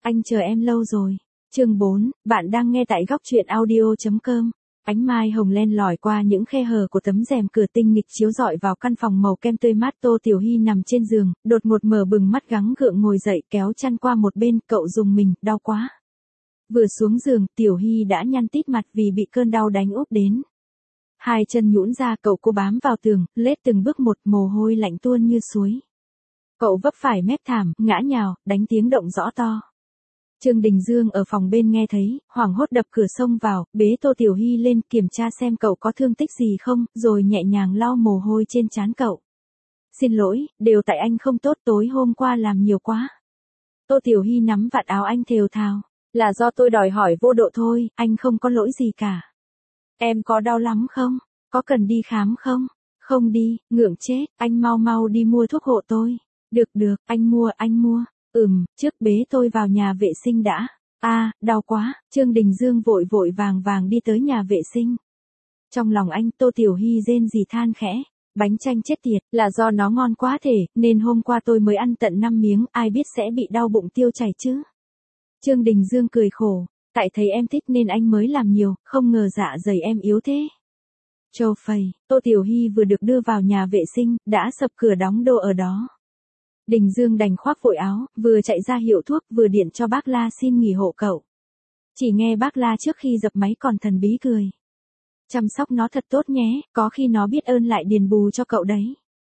Anh chờ em lâu rồi. Chương 4, bạn đang nghe tại góc truyện audio.com. Ánh mai hồng len lỏi qua những khe hở của tấm rèm cửa tinh nghịch chiếu rọi vào căn phòng màu kem tươi mát. Tô Tiểu Hy nằm trên giường, đột ngột mở bừng mắt gắng gượng ngồi dậy kéo chăn qua một bên, cậu rùng mình, đau quá. Vừa xuống giường, Tiểu Hy đã nhăn tít mặt vì bị cơn đau đánh úp đến. Hai chân nhũn ra, cậu cố bám vào tường, lết từng bước một, mồ hôi lạnh tuôn như suối. Cậu vấp phải mép thảm, ngã nhào, đánh tiếng động rõ to. Trương Đình Dương ở phòng bên nghe thấy, hoảng hốt đập cửa xông vào, bế Tô Tiểu Hy lên kiểm tra xem cậu có thương tích gì không, rồi nhẹ nhàng lau mồ hôi trên trán cậu. Xin lỗi, đều tại anh không tốt, tối hôm qua làm nhiều quá. Tô Tiểu Hy nắm vạt áo anh thều thào, là do tôi đòi hỏi vô độ thôi, anh không có lỗi gì cả. Em có đau lắm không? Có cần đi khám không? Không đi, ngượng chết, anh mau mau đi mua thuốc hộ tôi. Được, anh mua. Trước bế tôi vào nhà vệ sinh đã. Đau quá. Trương Đình Dương vội vàng đi tới nhà vệ sinh. Trong lòng anh, Tô Tiểu Hy rên rỉ than khẽ. Bánh chanh chết tiệt, là do nó ngon quá thể, nên hôm qua tôi mới ăn tận 5 miếng, ai biết sẽ bị đau bụng tiêu chảy chứ. Trương Đình Dương cười khổ. Tại thấy em thích nên anh mới làm nhiều, không ngờ dạ dày em yếu thế. Châu phầy, Tô Tiểu Hy vừa được đưa vào nhà vệ sinh, đã sập cửa đóng đồ ở đó. Đình Dương đành khoác vội áo, vừa chạy ra hiệu thuốc vừa điện cho bác La xin nghỉ hộ cậu. Chỉ nghe bác La trước khi dập máy còn thần bí cười. Chăm sóc nó thật tốt nhé, có khi nó biết ơn lại điền bù cho cậu đấy.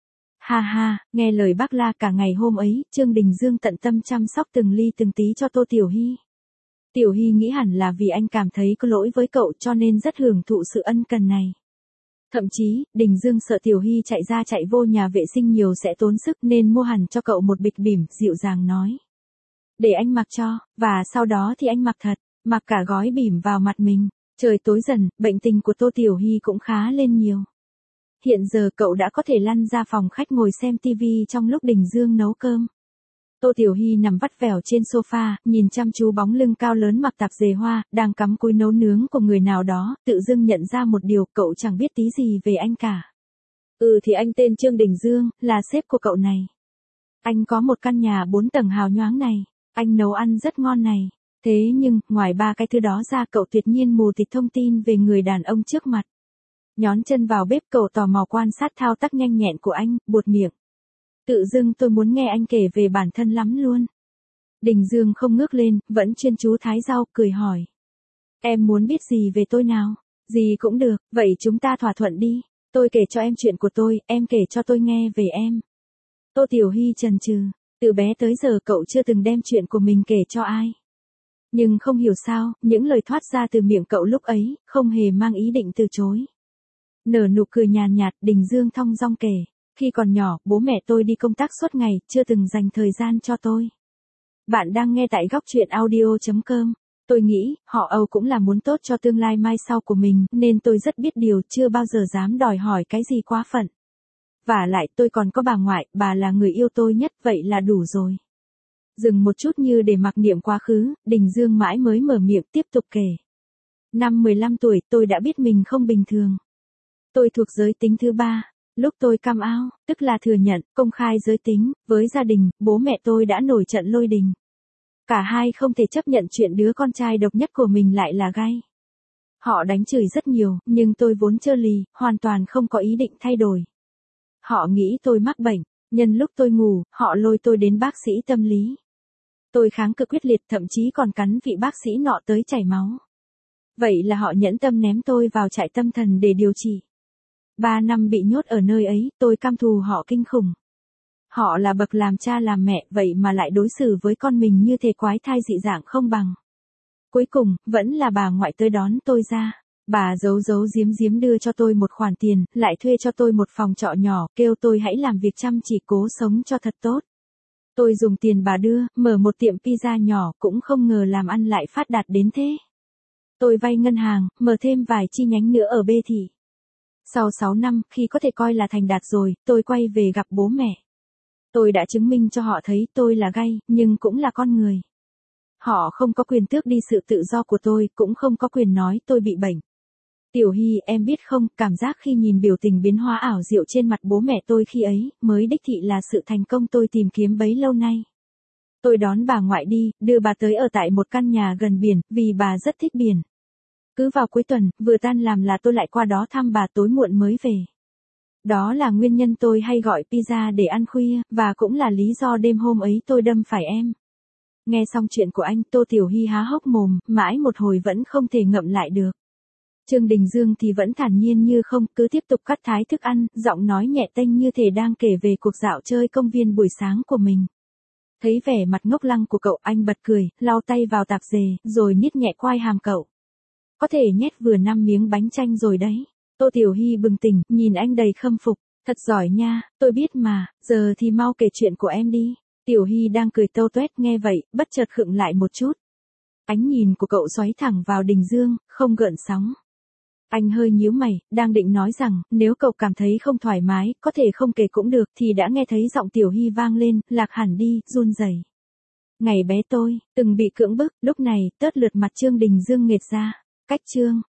Ha, nghe lời bác La cả ngày hôm ấy, Trương Đình Dương tận tâm chăm sóc từng ly từng tí cho Tô Tiểu Hy. Tiểu Hy nghĩ hẳn là vì anh cảm thấy có lỗi với cậu cho nên rất hưởng thụ sự ân cần này. Thậm chí, Đình Dương sợ Tiểu Hy chạy ra chạy vô nhà vệ sinh nhiều sẽ tốn sức nên mua hẳn cho cậu một bịch bỉm, dịu dàng nói. Để anh mặc cho, và sau đó thì anh mặc thật, mặc cả gói bỉm vào mặt mình. Trời tối dần, bệnh tình của Tô Tiểu Hy cũng khá lên nhiều. Hiện giờ cậu đã có thể lăn ra phòng khách ngồi xem tivi trong lúc Đình Dương nấu cơm. Tô Tiểu Hy nằm vắt vẻo trên sofa, nhìn chăm chú bóng lưng cao lớn mặc tạp dề hoa, đang cắm cúi nấu nướng của người nào đó, tự dưng nhận ra một điều, cậu chẳng biết tí gì về anh cả. Thì anh tên Trương Đình Dương, là sếp của cậu này. Anh có một căn nhà 4 tầng hào nhoáng này, anh nấu ăn rất ngon này. Thế nhưng, ngoài 3 cái thứ đó ra cậu tuyệt nhiên mù tịt thông tin về người đàn ông trước mặt. Nhón chân vào bếp cậu tò mò quan sát thao tác nhanh nhẹn của anh, buột miệng. Tự dưng tôi muốn nghe anh kể về bản thân lắm luôn. Đình Dương không ngước lên, vẫn chuyên chú thái rau, cười hỏi. Em muốn biết gì về tôi nào? Gì cũng được, vậy chúng ta thỏa thuận đi. Tôi kể cho em chuyện của tôi, em kể cho tôi nghe về em. Tô Tiểu Hy chần chừ, từ bé tới giờ cậu chưa từng đem chuyện của mình kể cho ai. Nhưng không hiểu sao, những lời thoát ra từ miệng cậu lúc ấy, không hề mang ý định từ chối. Nở nụ cười nhàn nhạt, Đình Dương thong dong kể. Khi còn nhỏ, bố mẹ tôi đi công tác suốt ngày, chưa từng dành thời gian cho tôi. Bạn đang nghe tại góc truyện audio.com. Tôi nghĩ, họ Âu cũng là muốn tốt cho tương lai mai sau của mình, nên tôi rất biết điều, chưa bao giờ dám đòi hỏi cái gì quá phận. Vả lại tôi còn có bà ngoại, bà là người yêu tôi nhất, vậy là đủ rồi. Dừng một chút như để mặc niệm quá khứ, Đình Dương mãi mới mở miệng tiếp tục kể. Năm 15 tuổi tôi đã biết mình không bình thường. Tôi thuộc giới tính thứ 3. Lúc tôi come out, tức là thừa nhận, công khai giới tính, với gia đình, bố mẹ tôi đã nổi trận lôi đình. Cả hai không thể chấp nhận chuyện đứa con trai độc nhất của mình lại là gay. Họ đánh chửi rất nhiều, nhưng tôi vốn trơ lì, hoàn toàn không có ý định thay đổi. Họ nghĩ tôi mắc bệnh, nhân lúc tôi ngủ, họ lôi tôi đến bác sĩ tâm lý. Tôi kháng cự quyết liệt, thậm chí còn cắn vị bác sĩ nọ tới chảy máu. Vậy là họ nhẫn tâm ném tôi vào trại tâm thần để điều trị. 3 năm bị nhốt ở nơi ấy, tôi căm thù họ kinh khủng. Họ là bậc làm cha làm mẹ, vậy mà lại đối xử với con mình như thể quái thai dị dạng không bằng. Cuối cùng, vẫn là bà ngoại tới đón tôi ra. Bà giấu giếm đưa cho tôi một khoản tiền, lại thuê cho tôi một phòng trọ nhỏ, kêu tôi hãy làm việc chăm chỉ cố sống cho thật tốt. Tôi dùng tiền bà đưa, mở một tiệm pizza nhỏ, cũng không ngờ làm ăn lại phát đạt đến thế. Tôi vay ngân hàng, mở thêm vài chi nhánh nữa ở B thị. Sau 6 năm, khi có thể coi là thành đạt rồi, tôi quay về gặp bố mẹ. Tôi đã chứng minh cho họ thấy tôi là gay, nhưng cũng là con người. Họ không có quyền tước đi sự tự do của tôi, cũng không có quyền nói tôi bị bệnh. Tiểu Hy, em biết không, cảm giác khi nhìn biểu tình biến hóa ảo diệu trên mặt bố mẹ tôi khi ấy, mới đích thị là sự thành công tôi tìm kiếm bấy lâu nay. Tôi đón bà ngoại đi, đưa bà tới ở tại một căn nhà gần biển, vì bà rất thích biển. Cứ vào cuối tuần, vừa tan làm là tôi lại qua đó thăm bà, tối muộn mới về. Đó là nguyên nhân tôi hay gọi pizza để ăn khuya, và cũng là lý do đêm hôm ấy tôi đâm phải em. Nghe xong chuyện của anh, Tô Tiểu Hy há hốc mồm, mãi một hồi vẫn không thể ngậm lại được. Trương Đình Dương thì vẫn thản nhiên như không, cứ tiếp tục cắt thái thức ăn, giọng nói nhẹ tênh như thể đang kể về cuộc dạo chơi công viên buổi sáng của mình. Thấy vẻ mặt ngốc lăng của cậu, anh bật cười, lau tay vào tạp dề, rồi niết nhẹ quai hàm cậu. Có thể nhét vừa 5 miếng bánh chanh rồi đấy. Tô Tiểu Hy bừng tỉnh, nhìn anh đầy khâm phục. Thật giỏi nha, tôi biết mà, giờ thì mau kể chuyện của em đi. Tiểu Hy đang cười tâu tuét nghe vậy, bất chợt khựng lại một chút. Ánh nhìn của cậu xoáy thẳng vào Đình Dương, không gợn sóng. Anh hơi nhíu mày, đang định nói rằng, nếu cậu cảm thấy không thoải mái, có thể không kể cũng được, thì đã nghe thấy giọng Tiểu Hy vang lên, lạc hẳn đi, run rẩy. Ngày bé tôi, từng bị cưỡng bức, lúc này, tớt lượt mặt Trương Đình Dương nghệt ra. Cách chương.